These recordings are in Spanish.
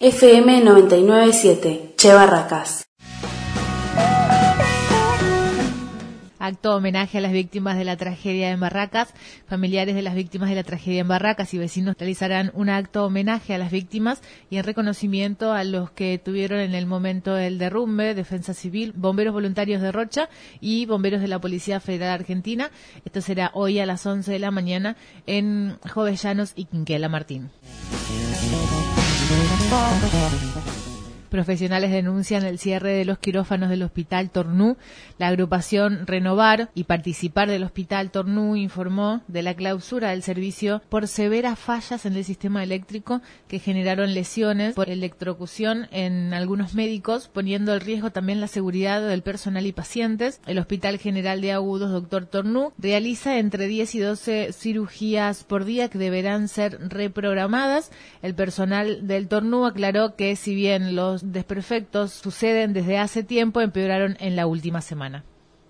FM 99.7, Che Barracas. Acto homenaje a las víctimas de la tragedia en Barracas. Familiares de las víctimas de la tragedia en Barracas y vecinos realizarán un acto homenaje a las víctimas y en reconocimiento a los que tuvieron en el momento del derrumbe, Defensa Civil, bomberos voluntarios de Rocha y bomberos de la Policía Federal Argentina. Esto será hoy a las 11 de la mañana en Jovellanos y Quinquela Martín. Profesionales denuncian el cierre de los quirófanos del Hospital Tornú. La agrupación Renovar y Participar del Hospital Tornú informó de la clausura del servicio por severas fallas en el sistema eléctrico que generaron lesiones por electrocución en algunos médicos, poniendo en riesgo también la seguridad del personal y pacientes. El Hospital General de Agudos Dr. Tornú realiza entre 10 y 12 cirugías por día que deberán ser reprogramadas. El personal del Tornú aclaró que si bien los desperfectos suceden desde hace tiempo, empeoraron en la última semana.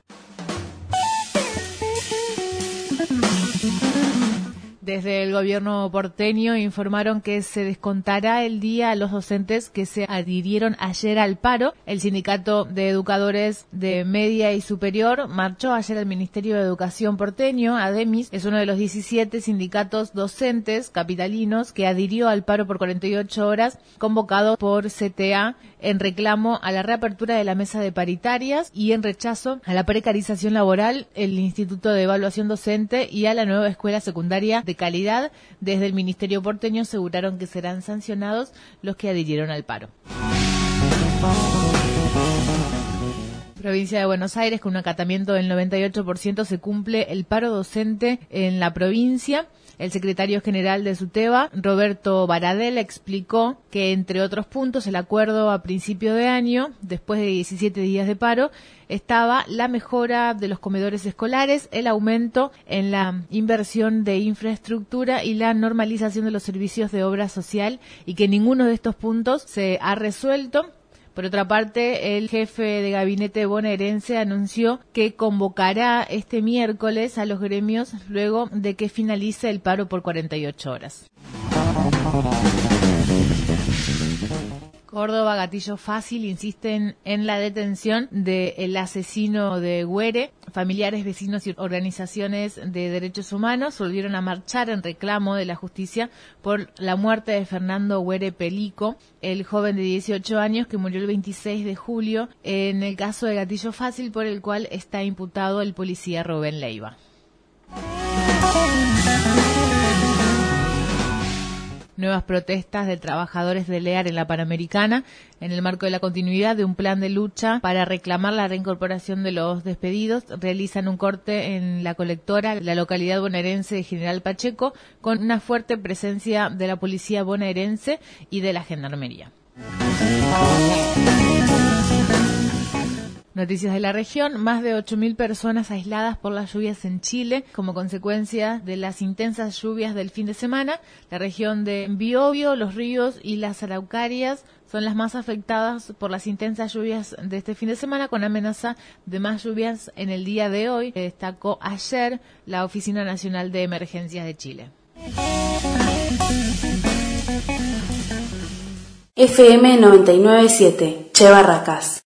Desde el gobierno porteño informaron que se descontará el día a los docentes que se adhirieron ayer al paro. El sindicato de educadores de media y superior marchó ayer al Ministerio de Educación porteño, ADEMIS. Es uno de los 17 sindicatos docentes capitalinos que adhirió al paro por 48 horas, convocado por CTA en reclamo a la reapertura de la mesa de paritarias y en rechazo a la precarización laboral, el Instituto de Evaluación Docente y a la nueva escuela secundaria de calidad. Desde el Ministerio porteño aseguraron que serán sancionados los que adhirieron al paro. Provincia de Buenos Aires, con un acatamiento del 98% se cumple el paro docente en la provincia. El secretario general de SUTEBA, Roberto Baradel, explicó que, entre otros puntos, el acuerdo a principio de año, después de 17 días de paro, estaba la mejora de los comedores escolares, el aumento en la inversión de infraestructura y la normalización de los servicios de obra social, y que ninguno de estos puntos se ha resuelto. Por otra parte, el jefe de gabinete bonaerense anunció que convocará este miércoles a los gremios luego de que finalice el paro por 48 horas. Córdoba, gatillo fácil, insisten en la detención del asesino de Güere. Familiares, vecinos y organizaciones de derechos humanos volvieron a marchar en reclamo de la justicia por la muerte de Fernando Güere Pelico, el joven de 18 años que murió el 26 de julio en el caso de gatillo fácil por el cual está imputado el policía Rubén Leiva. Nuevas protestas de trabajadores de LEAR en la Panamericana en el marco de la continuidad de un plan de lucha para reclamar la reincorporación de los despedidos. Realizan un corte en la colectora, la localidad bonaerense de General Pacheco, con una fuerte presencia de la policía bonaerense y de la gendarmería. Noticias de la región: más de 8.000 personas aisladas por las lluvias en Chile como consecuencia de las intensas lluvias del fin de semana. La región de Biobío, Los Ríos y las Araucarias son las más afectadas por las intensas lluvias de este fin de semana, con amenaza de más lluvias en el día de hoy, destacó ayer la Oficina Nacional de Emergencias de Chile. FM 99.7, Che Barracas.